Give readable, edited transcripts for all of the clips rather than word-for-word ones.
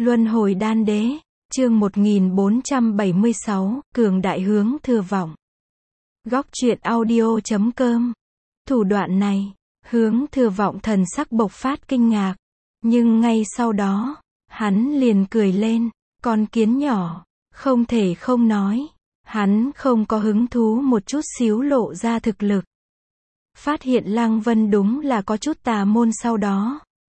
Luân hồi đan đế, chương 1476, cường đại hướng thừa vọng. Góc truyện audio.com. Thủ đoạn này, hướng thừa vọng thần sắc bộc phát kinh ngạc. Nhưng ngay sau đó, hắn liền cười lên, con kiến nhỏ, không thể không nói. Hắn không có hứng thú một chút xíu lộ ra thực lực. Phát hiện Lăng Vân đúng là có chút tà môn sau đó.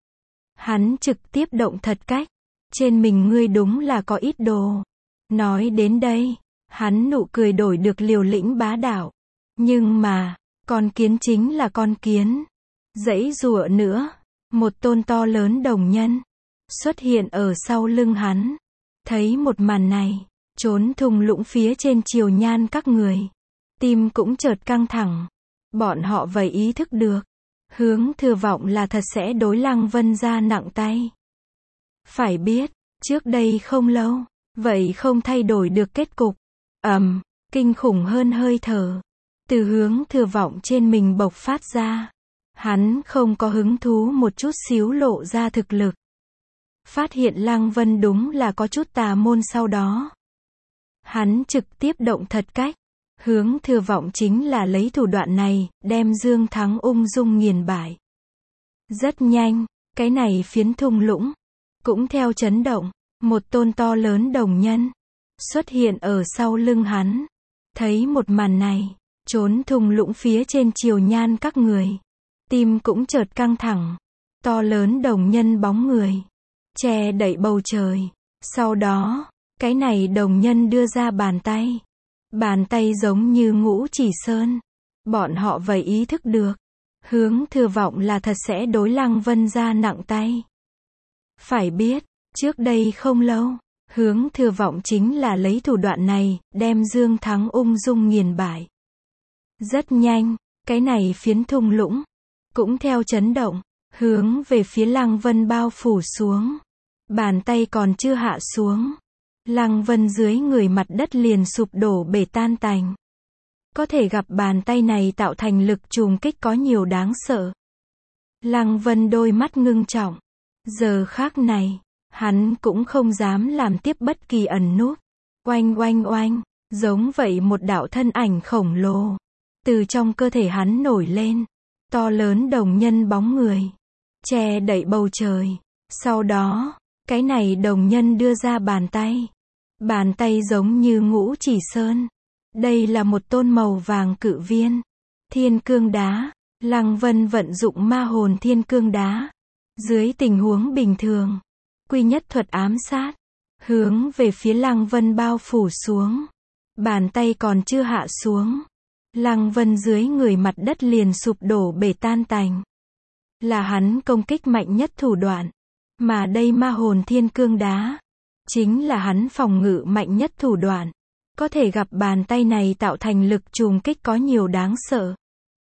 Hắn trực tiếp động thật cách. Trên mình ngươi đúng là có ít đồ. Nói đến đây, hắn nụ cười đổi được liều lĩnh bá đạo. Nhưng mà, con kiến chính là con kiến. Giãy giụa nữa, một tôn to lớn đồng nhân xuất hiện ở sau lưng hắn. Thấy một màn này, trốn thung lũng phía trên triều nhan các người, tim cũng chợt căng thẳng. Bọn họ vậy ý thức được, hướng thừa vọng là thật sẽ đối Lăng Vân ra nặng tay. Phải biết, trước đây không lâu, vậy không thay đổi được kết cục. Kinh khủng hơn hơi thở từ hướng thừa vọng trên mình bộc phát ra. Hắn không có hứng thú một chút xíu lộ ra thực lực. Phát hiện Lăng Vân đúng là có chút tà môn sau đó. Hắn trực tiếp động thật cách. Hướng thừa vọng chính là lấy thủ đoạn này, đem Dương Thắng ung dung nghiền bại. Rất nhanh, cái này phiến thung lũng cũng theo chấn động, một tôn to lớn đồng nhân xuất hiện ở sau lưng hắn. Thấy một màn này, trốn thung lũng phía trên triều nhan các người, tim cũng chợt căng thẳng. To lớn đồng nhân bóng người che đậy bầu trời. Sau đó, cái này đồng nhân đưa ra bàn tay. Bàn tay giống như ngũ chỉ sơn. Bọn họ vậy ý thức được, hướng thừa vọng là thật sẽ đối Lăng Vân ra nặng tay. Phải biết, trước đây không lâu, hướng thừa vọng chính là lấy thủ đoạn này, đem Dương Thắng ung dung nghiền bại. Rất nhanh, cái này phiến thung lũng cũng theo chấn động, hướng về phía Lăng Vân bao phủ xuống. Bàn tay còn chưa hạ xuống, Lăng Vân dưới người mặt đất liền sụp đổ bể tan tành. Có thể gặp bàn tay này tạo thành lực trùng kích có nhiều đáng sợ. Lăng Vân đôi mắt ngưng trọng. Giờ khắc này, hắn cũng không dám làm tiếp bất kỳ ẩn núp. Oanh oanh oanh, giống vậy một đạo thân ảnh khổng lồ từ trong cơ thể hắn nổi lên. To lớn đồng nhân bóng người che đậy bầu trời. Sau đó, cái này đồng nhân đưa ra bàn tay. Bàn tay giống như ngũ chỉ sơn. Đây là một tôn màu vàng cự viên. Thiên cương đá. Lăng Vân vận dụng ma hồn thiên cương đá. Dưới tình huống bình thường, quy nhất thuật ám sát, hướng về phía Lăng Vân bao phủ xuống. Bàn tay còn chưa hạ xuống, Lăng Vân dưới người mặt đất liền sụp đổ bể tan tành. Là hắn công kích mạnh nhất thủ đoạn. Mà đây ma hồn thiên cương đá chính là hắn phòng ngự mạnh nhất thủ đoạn. Có thể gặp bàn tay này tạo thành lực trùng kích có nhiều đáng sợ.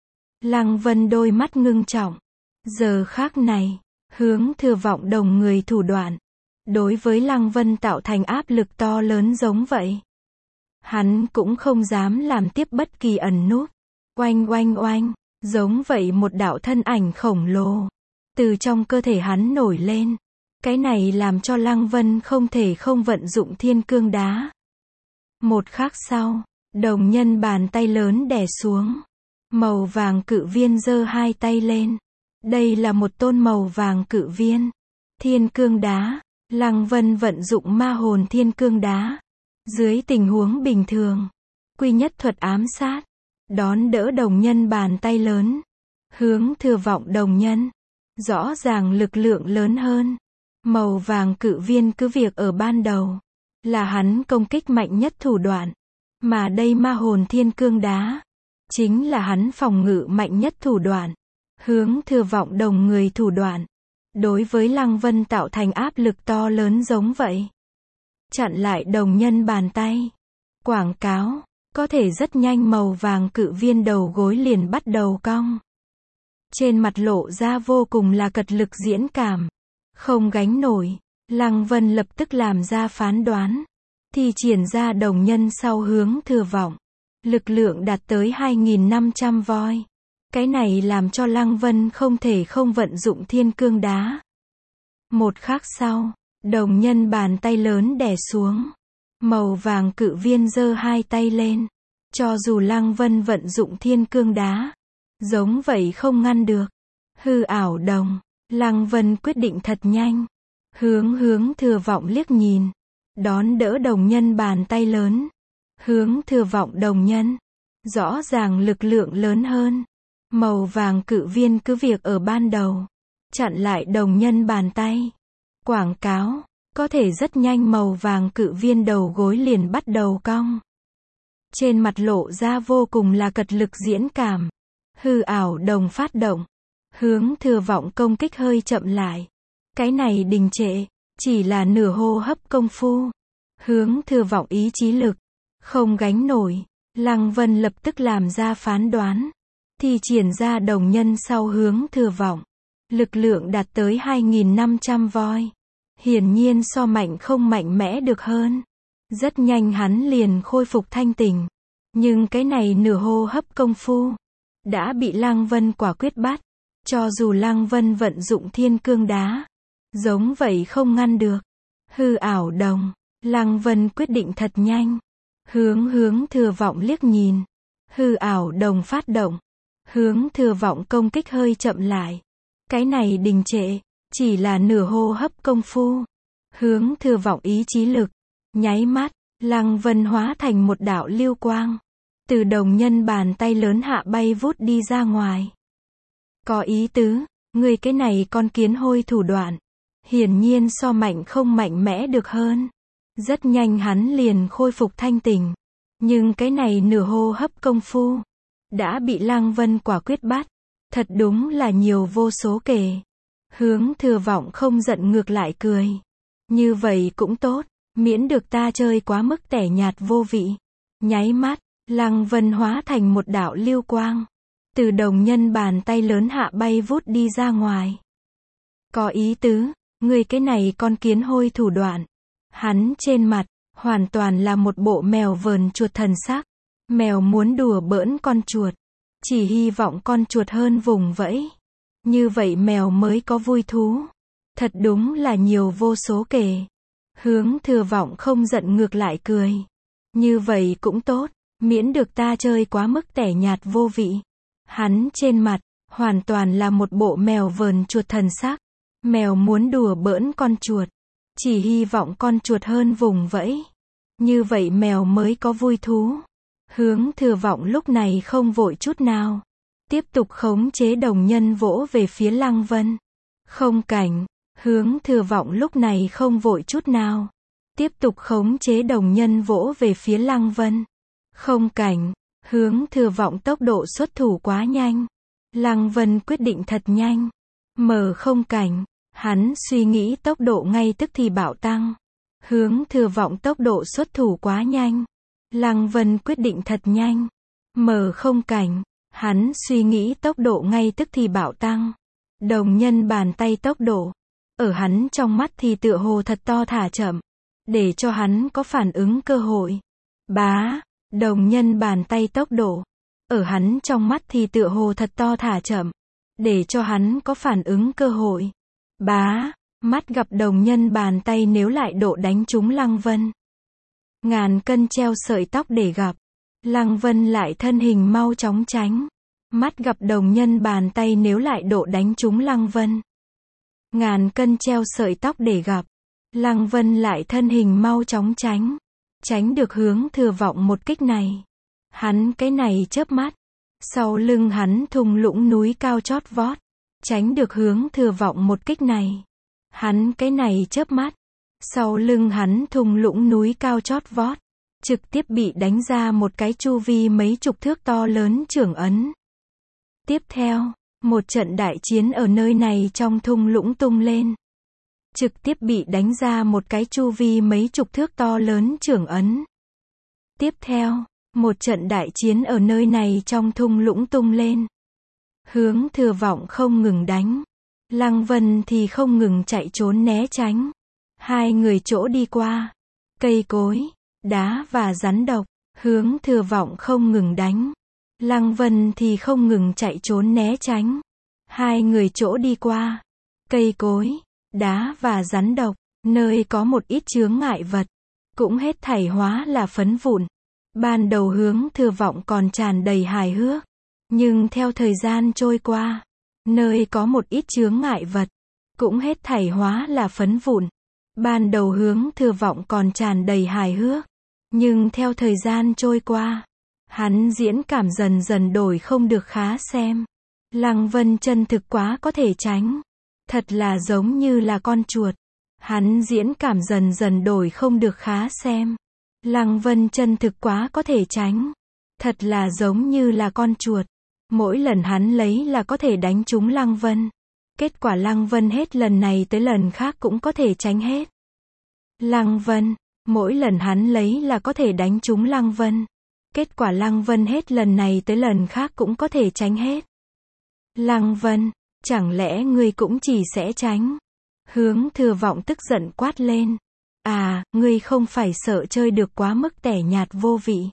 Lăng Vân đôi mắt ngưng trọng. Giờ khắc này, hướng thừa vọng đồng người thủ đoạn đối với Lăng Vân tạo thành áp lực to lớn giống vậy. Hắn cũng không dám làm tiếp bất kỳ ẩn núp. Oanh oanh oanh, giống vậy một đạo thân ảnh khổng lồ từ trong cơ thể hắn nổi lên. Cái này làm cho Lăng Vân không thể không vận dụng thiên cương đá. Một khắc sau, đồng nhân bàn tay lớn đè xuống. Màu vàng cự viên giơ hai tay lên. Đây là một tôn màu vàng cự viên. Thiên cương đá. Lăng Vân vận dụng ma hồn thiên cương đá. Dưới tình huống bình thường, quy nhất thuật ám sát, đón đỡ đồng nhân bàn tay lớn. Hướng thừa vọng đồng nhân, rõ ràng lực lượng lớn hơn. Màu vàng cự viên cứ việc ở ban đầu là hắn công kích mạnh nhất thủ đoạn. Mà đây ma hồn thiên cương đá chính là hắn phòng ngự mạnh nhất thủ đoạn. Hướng thừa vọng đồng người thủ đoạn đối với Lăng Vân tạo thành áp lực to lớn giống vậy. Chặn lại đồng nhân bàn tay. Quảng cáo, có thể rất nhanh màu vàng cự viên đầu gối liền bắt đầu cong. Trên mặt lộ ra vô cùng là cật lực diễn cảm. Không gánh nổi, Lăng Vân lập tức làm ra phán đoán. Thi triển ra đồng nhân sau hướng thừa vọng. Lực lượng đạt tới 2.500 voi. Cái này làm cho Lăng Vân không thể không vận dụng thiên cương đá. Một khắc sau, Đồng nhân bàn tay lớn đè xuống. Màu vàng cự viên giơ hai tay lên. Cho dù Lăng Vân vận dụng thiên cương đá, giống vậy không ngăn được. Hư ảo đồng. Lăng Vân quyết định thật nhanh. Hướng Thừa Vọng liếc nhìn. Đón đỡ đồng nhân bàn tay lớn. Hướng Thừa Vọng đồng nhân. Rõ ràng lực lượng lớn hơn. Màu vàng cự viên cứ việc ở ban đầu. Chặn lại đồng nhân bàn tay. Quảng cáo. Có thể rất nhanh màu vàng cự viên đầu gối liền bắt đầu cong. Trên mặt lộ ra vô cùng là cật lực diễn cảm. Hư ảo đồng phát động. Hướng Thừa Vọng công kích hơi chậm lại. Cái này đình trệ. Chỉ là nửa hô hấp công phu. Hướng Thừa Vọng ý chí lực. Không gánh nổi. Lăng Vân lập tức làm ra phán đoán. Thì triển ra đồng nhân sau Hướng Thừa Vọng. Lực lượng đạt tới 2.500 voi. Hiển nhiên so mạnh không mạnh mẽ được hơn. Rất nhanh hắn liền khôi phục thanh tỉnh. Nhưng cái này nửa hô hấp công phu. Đã bị Lăng Vân quả quyết bắt. Cho dù Lăng Vân vận dụng thiên cương đá. Giống vậy không ngăn được. Hư ảo đồng. Lăng Vân quyết định thật nhanh. Hướng Thừa Vọng liếc nhìn. Hư ảo đồng phát động. Hướng Thừa Vọng công kích hơi chậm lại. Cái này đình trệ. Chỉ là nửa hô hấp công phu. Hướng Thừa Vọng ý chí lực. Nháy mắt. Lăng Vân hóa thành một đạo lưu quang. Từ đồng nhân bàn tay lớn hạ bay vút đi ra ngoài. Có ý tứ. Người cái này con kiến hôi thủ đoạn. Hiển nhiên so mạnh không mạnh mẽ được hơn. Rất nhanh hắn liền khôi phục thanh tỉnh. Nhưng cái này nửa hô hấp công phu. Đã bị Lăng Vân quả quyết bắt. Thật đúng là nhiều vô số kể. Hướng Thừa Vọng không giận ngược lại cười. Như vậy cũng tốt. Miễn được ta chơi quá mức tẻ nhạt vô vị. Nháy mắt. Lăng Vân hóa thành một đạo lưu quang. Từ đồng nhân bàn tay lớn hạ bay vút đi ra ngoài. Có ý tứ. Người cái này con kiến hôi thủ đoạn. Hắn trên mặt. Hoàn toàn là một bộ mèo vờn chuột thần sắc. Mèo muốn đùa bỡn con chuột. Chỉ hy vọng con chuột hơn vùng vẫy. Như vậy mèo mới có vui thú. Thật đúng là nhiều vô số kể. Hướng Thừa Vọng không giận ngược lại cười. Như vậy cũng tốt. Miễn được ta chơi quá mức tẻ nhạt vô vị. Hắn trên mặt. Hoàn toàn là một bộ mèo vờn chuột thần sắc. Mèo muốn đùa bỡn con chuột. Chỉ hy vọng con chuột hơn vùng vẫy. Như vậy mèo mới có vui thú. Hướng Thừa Vọng lúc này không vội chút nào. Tiếp tục khống chế đồng nhân vỗ về phía Lăng Vân. Không cảnh. Hướng Thừa Vọng lúc này không vội chút nào. Tiếp tục khống chế đồng nhân vỗ về phía Lăng Vân. Không cảnh. Hướng Thừa Vọng tốc độ xuất thủ quá nhanh. Lăng Vân quyết định thật nhanh. Mở không cảnh. Hắn suy nghĩ tốc độ ngay tức thì bạo tăng. Hướng Thừa Vọng tốc độ xuất thủ quá nhanh. Lăng Vân quyết định thật nhanh. Mở không cảnh. Hắn suy nghĩ tốc độ ngay tức thì bạo tăng. Đồng nhân bàn tay tốc độ. Ở hắn trong mắt thì tựa hồ thật to thả chậm. Để cho hắn có phản ứng cơ hội. Bá. Đồng nhân bàn tay tốc độ. Ở hắn trong mắt thì tựa hồ thật to thả chậm. Để cho hắn có phản ứng cơ hội. Bá. Mắt gặp đồng nhân bàn tay nếu lại độ đánh trúng Lăng Vân. Ngàn cân treo sợi tóc để gặp. Lăng Vân lại thân hình mau chóng tránh. Mắt gặp đồng nhân bàn tay nếu lại độ đánh trúng Lăng Vân. Ngàn cân treo sợi tóc để gặp. Lăng Vân lại thân hình mau chóng tránh. Tránh được Hướng Thừa Vọng một kích này. Hắn cái này chớp mắt. Sau lưng hắn thung lũng núi cao chót vót. Tránh được Hướng Thừa Vọng một kích này. Hắn cái này chớp mắt. Sau lưng hắn thung lũng núi cao chót vót. Trực tiếp bị đánh ra một cái chu vi mấy chục thước to lớn chưởng ấn. Tiếp theo, một trận đại chiến ở nơi này trong thung lũng tung lên. Trực tiếp bị đánh ra một cái chu vi mấy chục thước to lớn chưởng ấn. Tiếp theo, một trận đại chiến ở nơi này trong thung lũng tung lên. Hướng Thừa Vọng không ngừng đánh. Lăng Vân thì không ngừng chạy trốn né tránh. Hai người chỗ đi qua. Cây cối, đá và rắn độc. Hướng Thừa Vọng không ngừng đánh. Lăng Vân thì không ngừng chạy trốn né tránh. Hai người chỗ đi qua. Cây cối, đá và rắn độc. Nơi có một ít chướng ngại vật, cũng hết thảy hóa là phấn vụn. Ban đầu Hướng Thừa Vọng còn tràn đầy hài hước, nhưng theo thời gian trôi qua, nơi có một ít chướng ngại vật, cũng hết thảy hóa là phấn vụn. Ban đầu Hướng Thừa Vọng còn tràn đầy hài hước, nhưng theo thời gian trôi qua, hắn diễn cảm dần dần đổi không được khá xem. Lăng Vân chân thực quá có thể tránh, thật là giống như là con chuột. Hắn diễn cảm dần dần đổi không được khá xem. Lăng Vân chân thực quá có thể tránh, thật là giống như là con chuột. Mỗi lần hắn lấy là có thể đánh trúng Lăng Vân. Kết quả Lăng Vân hết lần này tới lần khác cũng có thể tránh hết. Lăng Vân, mỗi lần hắn lấy là có thể đánh trúng Lăng Vân. Kết quả Lăng Vân hết lần này tới lần khác cũng có thể tránh hết. Lăng Vân, chẳng lẽ ngươi cũng chỉ sẽ tránh? Hướng Thừa Vọng tức giận quát lên. À, ngươi không phải sợ chơi được quá mức tẻ nhạt vô vị.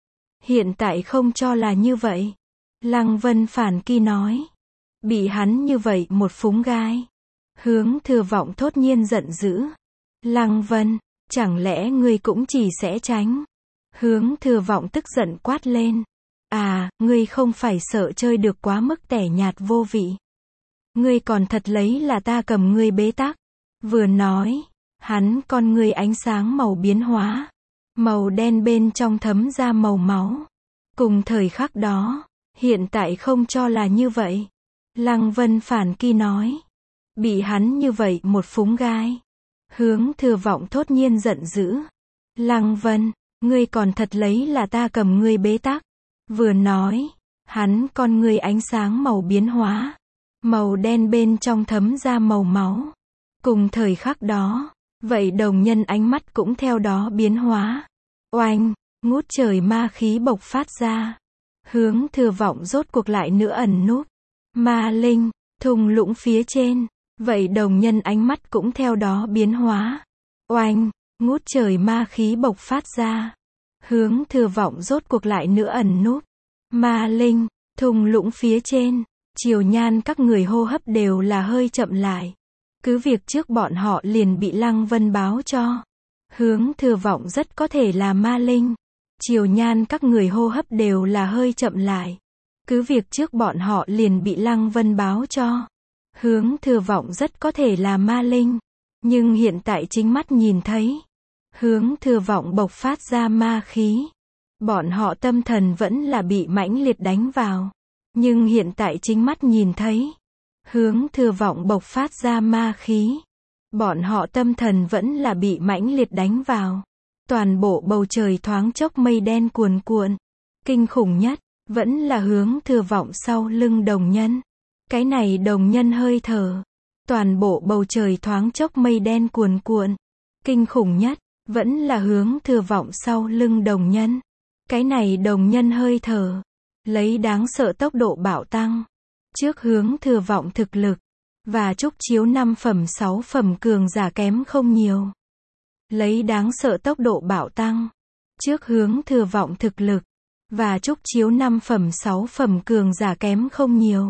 Hiện tại không cho là như vậy. Lăng Vân phản kỳ nói. Bị hắn như vậy một phúng gai. Hướng Thừa Vọng thốt nhiên giận dữ. Lăng Vân, chẳng lẽ ngươi cũng chỉ sẽ tránh? Hướng Thừa Vọng tức giận quát lên. À, ngươi không phải sợ chơi được quá mức tẻ nhạt vô vị. Ngươi còn thật lấy là ta cầm ngươi bế tắc. Vừa nói, hắn con ngươi ánh sáng màu biến hóa. Màu đen bên trong thấm ra màu máu. Cùng thời khắc đó, hiện tại không cho là như vậy. Lăng Vân phản kỳ nói. Bị hắn như vậy một phúng gai. Hướng Thừa Vọng thốt nhiên giận dữ. Lăng Vân, ngươi còn thật lấy là ta cầm ngươi bế tắc. Vừa nói, hắn con ngươi ánh sáng màu biến hóa. Màu đen bên trong thấm ra màu máu. Cùng thời khắc đó, vậy đồng nhân ánh mắt cũng theo đó biến hóa. Oanh, ngút trời ma khí bộc phát ra. Hướng Thừa Vọng rốt cuộc lại nữa ẩn núp. Ma linh, thung lũng phía trên, vậy đồng nhân ánh mắt cũng theo đó biến hóa. Oanh, ngút trời ma khí bộc phát ra. Hướng Thừa Vọng rốt cuộc lại nữa ẩn núp. Ma linh, thung lũng phía trên, Triều Nhan các người hô hấp đều là hơi chậm lại. Cứ việc trước bọn họ liền bị Lăng Vân báo cho. Hướng Thừa Vọng rất có thể là ma linh. Triều Nhan các người hô hấp đều là hơi chậm lại. Cứ việc trước bọn họ liền bị Lăng Vân báo cho. Hướng Thừa Vọng rất có thể là ma linh. Nhưng hiện tại chính mắt nhìn thấy. Hướng Thừa Vọng bộc phát ra ma khí. Bọn họ tâm thần vẫn là bị mãnh liệt đánh vào. Nhưng hiện tại chính mắt nhìn thấy. Hướng Thừa Vọng bộc phát ra ma khí. Bọn họ tâm thần vẫn là bị mãnh liệt đánh vào. Toàn bộ bầu trời thoáng chốc mây đen cuồn cuộn. Kinh khủng nhất, vẫn là Hướng Thừa Vọng sau lưng đồng nhân. Cái này đồng nhân hơi thở. Toàn bộ bầu trời thoáng chốc mây đen cuồn cuộn. Kinh khủng nhất, vẫn là Hướng Thừa Vọng sau lưng đồng nhân. Cái này đồng nhân hơi thở. Lấy đáng sợ tốc độ bạo tăng. Trước Hướng Thừa Vọng thực lực. Và trúc chiếu 5 phẩm 6 phẩm cường giả kém không nhiều. Lấy đáng sợ tốc độ bạo tăng. Trước Hướng Thừa Vọng thực lực. Và trúc chiếu 5 phẩm 6 phẩm cường giả kém không nhiều.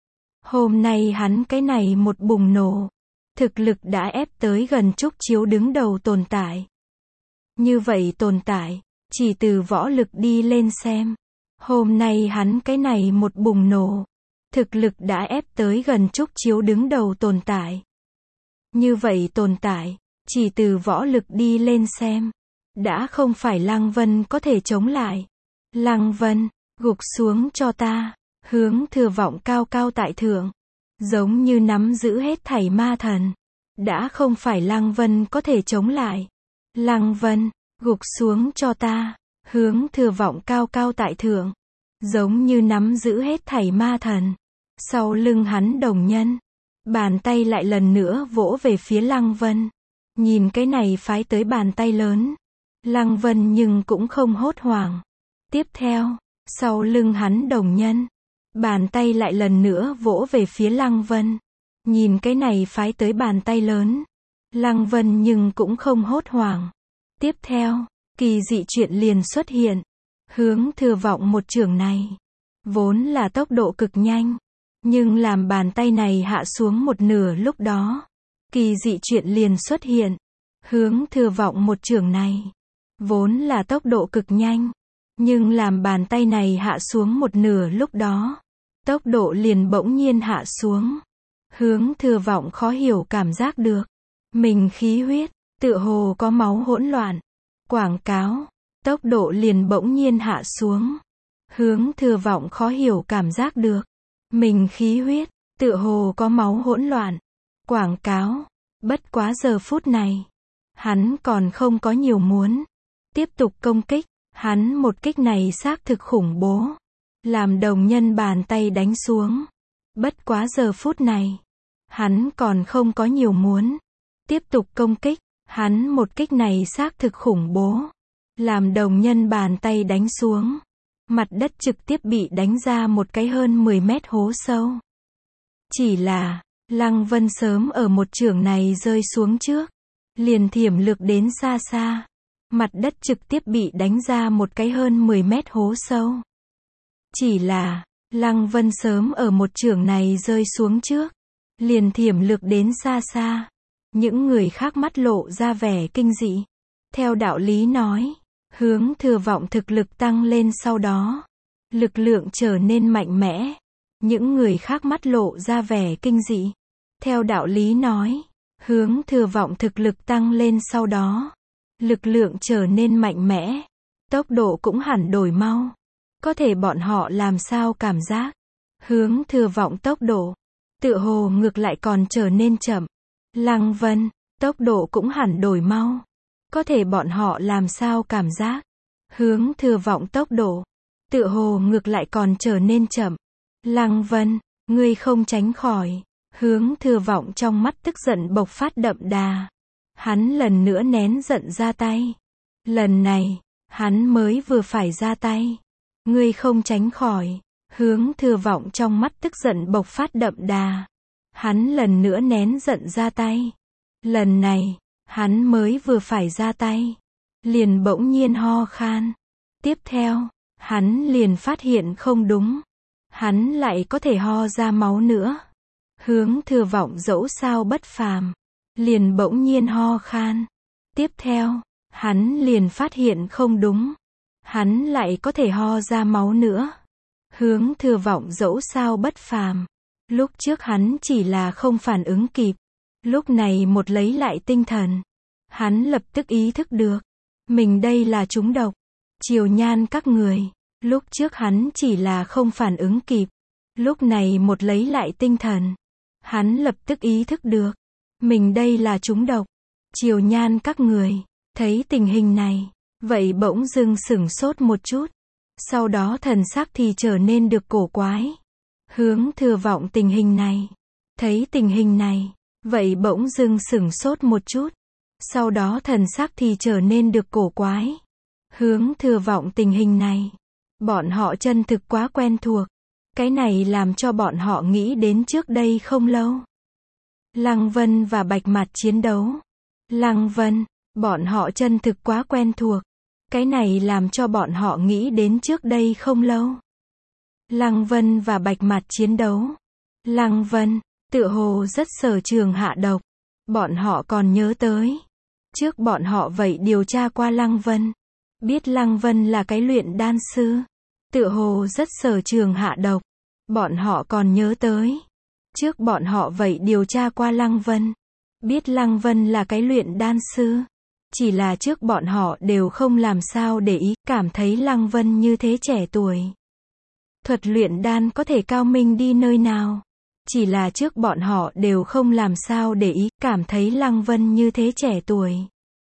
Hôm nay hắn cái này một bùng nổ. Thực lực đã ép tới gần trúc chiếu đứng đầu tồn tại. Như vậy tồn tại, chỉ từ võ lực đi lên xem. Hôm nay hắn cái này một bùng nổ. Thực lực đã ép tới gần trúc chiếu đứng đầu tồn tại. Như vậy tồn tại, chỉ từ võ lực đi lên xem. Đã không phải Lăng Vân có thể chống lại. Lăng Vân, gục xuống cho ta. Hướng Thừa Vọng cao cao tại thượng. Giống như nắm giữ hết thảy ma thần. Đã không phải Lăng Vân có thể chống lại. Lăng Vân, gục xuống cho ta. Hướng Thừa Vọng cao cao tại thượng. Giống như nắm giữ hết thảy ma thần. Sau lưng hắn đồng nhân. Bàn tay lại lần nữa vỗ về phía Lăng Vân. Nhìn cái này phái tới bàn tay lớn. Lăng Vân nhưng cũng không hốt hoảng. Tiếp theo, sau lưng hắn đồng nhân. Bàn tay lại lần nữa vỗ về phía Lăng Vân. Nhìn cái này phái tới bàn tay lớn. Lăng Vân nhưng cũng không hốt hoảng. Tiếp theo, kỳ dị chuyện liền xuất hiện. Hướng Thừa Vọng một chưởng này. Vốn là tốc độ cực nhanh. Nhưng làm bàn tay này hạ xuống một nửa lúc đó. Kỳ dị chuyện liền xuất hiện. Hướng Thừa Vọng một chưởng này, vốn là tốc độ cực nhanh, nhưng làm bàn tay này hạ xuống một nửa lúc đó, tốc độ liền bỗng nhiên hạ xuống. Hướng Thừa Vọng khó hiểu cảm giác được, mình khí huyết, tựa hồ có máu hỗn loạn. Quảng cáo, tốc độ liền bỗng nhiên hạ xuống. Hướng Thừa Vọng khó hiểu cảm giác được, mình khí huyết, tựa hồ có máu hỗn loạn. Quảng cáo, bất quá giờ phút này, hắn còn không có nhiều muốn tiếp tục công kích, hắn một kích này xác thực khủng bố, làm đồng nhân bàn tay đánh xuống. Bất quá giờ phút này, hắn còn không có nhiều muốn tiếp tục công kích, hắn một kích này xác thực khủng bố, làm đồng nhân bàn tay đánh xuống. Mặt đất trực tiếp bị đánh ra một cái hơn 10 mét hố sâu. Chỉ là, Lăng Vân sớm ở một chưởng này rơi xuống trước, liền thiểm lược đến xa xa. Mặt đất trực tiếp bị đánh ra một cái hơn 10 mét hố sâu. Chỉ là, Lăng Vân sớm ở một chưởng này rơi xuống trước, liền thiểm lược đến xa xa. Những người khác mắt lộ ra vẻ kinh dị. Theo đạo lý nói, Hướng Thừa Vọng thực lực tăng lên sau đó, lực lượng trở nên mạnh mẽ. Những người khác mắt lộ ra vẻ kinh dị. Theo đạo lý nói, Hướng Thừa Vọng thực lực tăng lên sau đó, lực lượng trở nên mạnh mẽ, tốc độ cũng hẳn đổi mau. Có thể bọn họ làm sao cảm giác, Hướng Thừa Vọng tốc độ, tựa hồ ngược lại còn trở nên chậm. Lăng Vân, tốc độ cũng hẳn đổi mau. Có thể bọn họ làm sao cảm giác, Hướng Thừa Vọng tốc độ, tựa hồ ngược lại còn trở nên chậm. Lăng Vân, ngươi không tránh khỏi. Hướng Thừa Vọng trong mắt tức giận bộc phát đậm đà. Hắn lần nữa nén giận ra tay. Lần này, hắn mới vừa phải ra tay. Ngươi không tránh khỏi. Hướng Thừa Vọng trong mắt tức giận bộc phát đậm đà. Hắn lần nữa nén giận ra tay. Lần này, hắn mới vừa phải ra tay, liền bỗng nhiên ho khan. Tiếp theo, hắn liền phát hiện không đúng. Hắn lại có thể ho ra máu nữa. Hướng Thừa Vọng dẫu sao bất phàm, liền bỗng nhiên ho khan. Tiếp theo, hắn liền phát hiện không đúng. Hắn lại có thể ho ra máu nữa. Hướng Thừa Vọng dẫu sao bất phàm. Lúc trước hắn chỉ là không phản ứng kịp. Lúc này một lấy lại tinh thần, hắn lập tức ý thức được, mình đây là trúng độc. Triều Nhan các người, lúc trước hắn chỉ là không phản ứng kịp. Lúc này một lấy lại tinh thần, hắn lập tức ý thức được, mình đây là trúng độc. Triều Nhan các người, thấy tình hình này, vậy bỗng dưng sửng sốt một chút. Sau đó thần sắc thì trở nên được cổ quái. Hướng Thừa Vọng tình hình này, thấy tình hình này, vậy bỗng dưng sửng sốt một chút. Sau đó thần sắc thì trở nên được cổ quái. Hướng Thừa Vọng tình hình này, bọn họ chân thực quá quen thuộc. Cái này làm cho bọn họ nghĩ đến trước đây không lâu. Lăng Vân và Bạch Mạt chiến đấu. Lăng Vân, bọn họ chân thực quá quen thuộc. Cái này làm cho bọn họ nghĩ đến trước đây không lâu. Lăng Vân và Bạch Mạt chiến đấu. Lăng Vân, tựa hồ rất sở trường hạ độc. Bọn họ còn nhớ tới. Trước bọn họ vậy điều tra qua Lăng Vân. Biết Lăng Vân là cái luyện đan sư. Tựa hồ rất sở trường hạ độc. Bọn họ còn nhớ tới. Trước bọn họ vậy điều tra qua Lăng Vân. Biết Lăng Vân là cái luyện đan sư. Chỉ là trước bọn họ đều không làm sao để ý, cảm thấy Lăng Vân như thế trẻ tuổi. Thuật luyện đan có thể cao minh đi nơi nào. Chỉ là trước bọn họ đều không làm sao để ý, cảm thấy Lăng Vân như thế trẻ tuổi.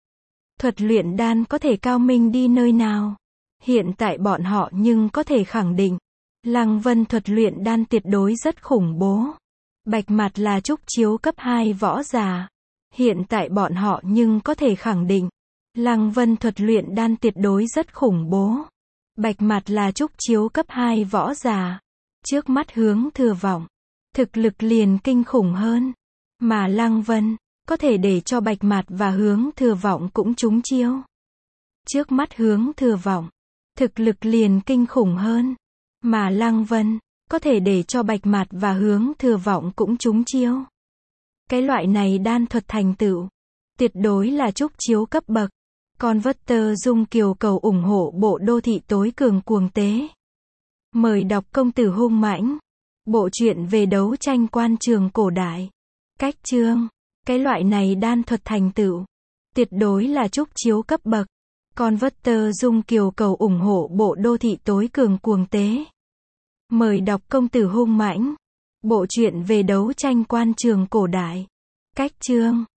Thuật luyện đan có thể cao minh đi nơi nào. Hiện tại bọn họ nhưng có thể khẳng định, Lăng Vân thuật luyện đan tuyệt đối rất khủng bố. Bạch Mạt là trúc chiếu cấp 2 võ giả. Hiện tại bọn họ nhưng có thể khẳng định, Lăng Vân thuật luyện đan tuyệt đối rất khủng bố. Bạch Mạt là trúc chiếu cấp 2 võ giả. Trước mắt Hướng Thừa Vọng, thực lực liền kinh khủng hơn. Mà Lăng Vân, có thể để cho Bạch Mạt và Hướng Thừa Vọng cũng trúng chiêu. Trước mắt Hướng Thừa Vọng, thực lực liền kinh khủng hơn. Mà Lăng Vân, có thể để cho Bạch Mạt và Hướng Thừa Vọng cũng trúng chiêu. Cái loại này đan thuật thành tựu, Tuyệt đối là trúc chiếu cấp bậc. Converter Dung Kiều cầu ủng hộ bộ đô thị tối cường cuồng tế. Mời đọc Công tử hung mãnh. Bộ truyện về đấu tranh quan trường cổ đại. Cách chương. Cái loại này đan thuật thành tựu. Tuyệt đối là trúc chiếu cấp bậc. Converter Dung Kiều cầu ủng hộ bộ đô thị tối cường cuồng tế. Mời đọc Công tử hung mãnh. Bộ truyện về đấu tranh quan trường cổ đại. Cách chương.